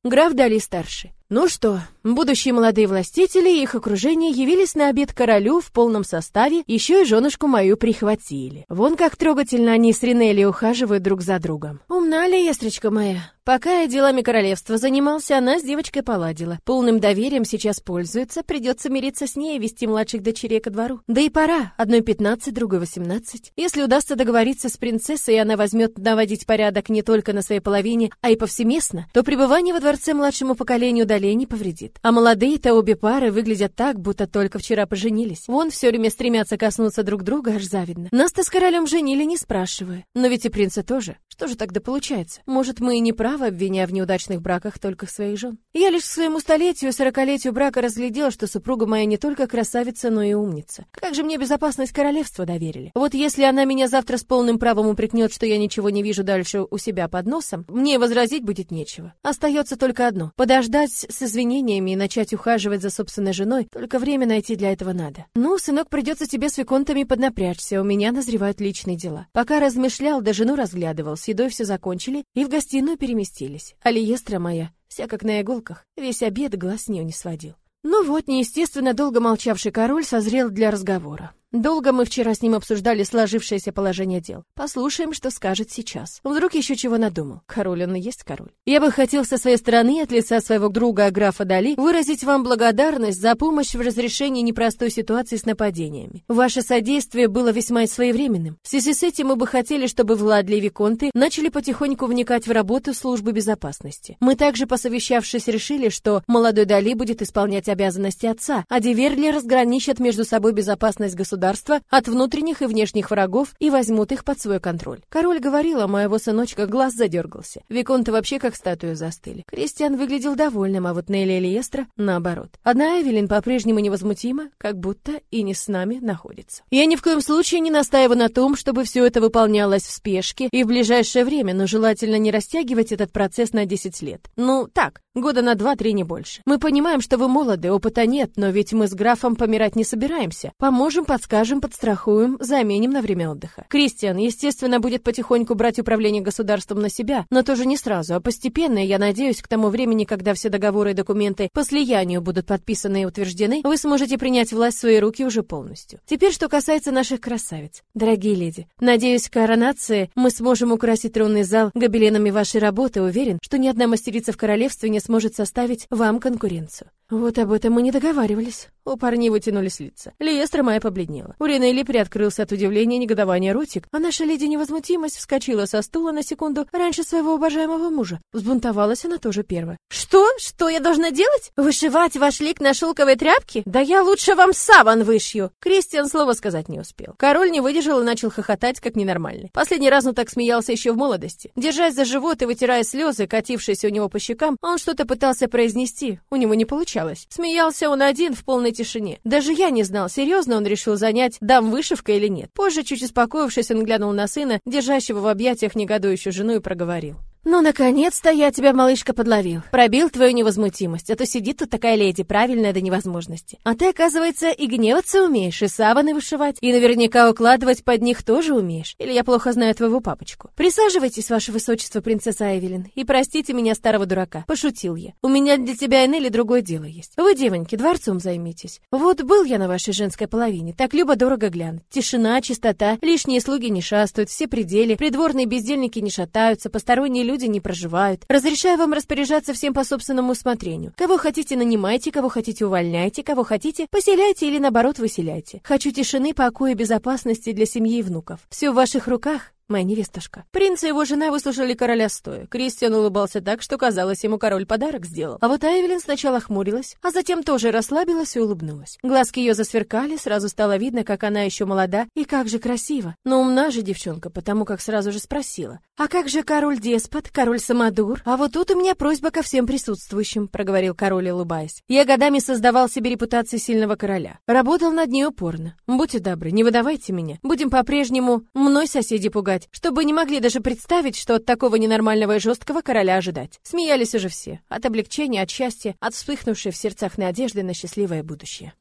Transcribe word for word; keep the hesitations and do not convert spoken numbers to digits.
граф Дали-старший. Ну что, будущие молодые властители и их окружение явились на обед королю в полном составе, еще и женушку мою прихватили. Вон как трогательно они с Ринелли ухаживают друг за другом. Умна ли, ястречка моя? Пока я делами королевства занимался, она с девочкой поладила. Полным доверием сейчас пользуется, придется мириться с ней и вести младших дочерей ко двору. Да и пора, одной пятнадцать, другой восемнадцать. Если удастся договориться с принцессой, и она возьмет наводить порядок не только на своей половине, а и повсеместно, то пребывание во дворце младшему поколению Дали не повредит. А молодые-то обе пары выглядят так, будто только вчера поженились. Вон все время стремятся коснуться друг друга, аж завидно. Нас-то с королем женили, не спрашивая. Но ведь и принца тоже. Что же тогда получается? Может, мы и не правы, обвиняя в неудачных браках только своих жен? Я лишь к своему столетию и сорокалетию брака разглядела, что супруга моя не только красавица, но и умница. Как же мне безопасность королевства доверили? Вот если она меня завтра с полным правом упрекнет, что я ничего не вижу дальше у себя под носом, мне возразить будет нечего. Остается только одно — подождать с извинениями и начать ухаживать за собственной женой, только время найти для этого надо. Ну, сынок, придется тебе с виконтами поднапрячься, у меня назревают личные дела. Пока размышлял, да жену разглядывал, с едой все закончили и в гостиную переместились. А Лиестра моя, вся как на иголках, весь обед глаз с нее не сводил. Ну вот, неестественно долго молчавший король созрел для разговора. Долго мы вчера с ним обсуждали сложившееся положение дел. Послушаем, что скажет сейчас. Вдруг еще чего надумал. Король он и есть король. Я бы хотел со своей стороны, от лица своего друга графа Дали, выразить вам благодарность за помощь в разрешении непростой ситуации с нападениями. Ваше содействие было весьма своевременным. В связи с этим мы бы хотели, чтобы Владли и виконты начали потихоньку вникать в работу службы безопасности. Мы также, посовещавшись, решили, что молодой Дали будет исполнять обязанности отца, а Диверли разграничат между собой безопасность государства от внутренних и внешних врагов и возьмут их под свой контроль. Король говорил, а моего сыночка глаз задергался. Виконты вообще как статую застыли. Кристиан выглядел довольным, а вот Нелли и Лиестра наоборот. Одна Эвелин по-прежнему невозмутима, как будто и не с нами находится. Я ни в коем случае не настаиваю на том, чтобы все это выполнялось в спешке и в ближайшее время, но желательно не растягивать этот процесс на десять лет. Ну, так, года на два-три, не больше. Мы понимаем, что вы молоды, опыта нет, но ведь мы с графом помирать не собираемся. Поможем, подскажем, Скажем, подстрахуем, заменим на время отдыха. Кристиан, естественно, будет потихоньку брать управление государством на себя, но тоже не сразу, а постепенно, и я надеюсь, к тому времени, когда все договоры и документы по слиянию будут подписаны и утверждены, вы сможете принять власть в свои руки уже полностью. Теперь, что касается наших красавиц. Дорогие леди, надеюсь, к коронации мы сможем украсить тронный зал гобеленами вашей работы, уверен, что ни одна мастерица в королевстве не сможет составить вам конкуренцию. Вот об этом мы не договаривались. У парней вытянулись лица. Лиестра моя побледнела. У Ринелли приоткрылся от удивления и негодования ротик, а наша леди невозмутимость вскочила со стула на секунду раньше своего уважаемого мужа. Взбунтовалась она тоже первая. Что? Что я должна делать? Вышивать ваш лик на шелковой тряпке? Да я лучше вам саван вышью. Кристиан слова сказать не успел. Король не выдержал и начал хохотать, как ненормальный. Последний раз он так смеялся еще в молодости. Держась за живот и вытирая слезы, катившиеся у него по щекам, он что-то пытался произнести. У него не получалось. Смеялся он один в полной тишине. Даже я не знал, серьезно он решил занять дам вышивкой или нет. Позже, чуть успокоившись, он глянул на сына, держащего в объятиях негодующую жену, и проговорил: «Ну, наконец-то я тебя, малышка, подловил. Пробил твою невозмутимость, а то сидит тут такая леди, правильная до невозможности. А ты, оказывается, и гневаться умеешь, и саваны вышивать, и наверняка укладывать под них тоже умеешь. Или я плохо знаю твоего папочку? Присаживайтесь, ваше высочество, принцесса Эвелин, и простите меня, старого дурака. Пошутил я. У меня для тебя и Нелли другое дело есть. Вы, девоньки, дворцом займитесь. Вот был я на вашей женской половине, так любо-дорого глянуть. Тишина, чистота, лишние слуги не шастают, все пределы, придворные бездельники не шатаются, посторонние люди Люди не проживают. Разрешаю вам распоряжаться всем по собственному усмотрению. Кого хотите, нанимайте, кого хотите, увольняйте, кого хотите, поселяйте или, наоборот, выселяйте. Хочу тишины, покоя и безопасности для семьи и внуков. Все в ваших руках, моя невестушка». Принц и его жена выслушали короля стоя. Кристиан улыбался так, что казалось, ему король подарок сделал. А вот Эвелин сначала хмурилась, а затем тоже расслабилась и улыбнулась. Глазки ее засверкали, сразу стало видно, как она еще молода и как же красива. Но умна же девчонка, потому как сразу же спросила: «А как же король-деспот, король-самодур? А вот тут у меня просьба ко всем присутствующим», — проговорил король, улыбаясь. «Я годами создавал себе репутацию сильного короля. Работал над ней упорно. Будьте добры, не выдавайте меня. Будем по-прежнему мной соседи пугать, чтобы не могли даже представить, что от такого ненормального и жесткого короля ожидать». Смеялись уже все. От облегчения, от счастья, от вспыхнувшей в сердцах надежды на счастливое будущее.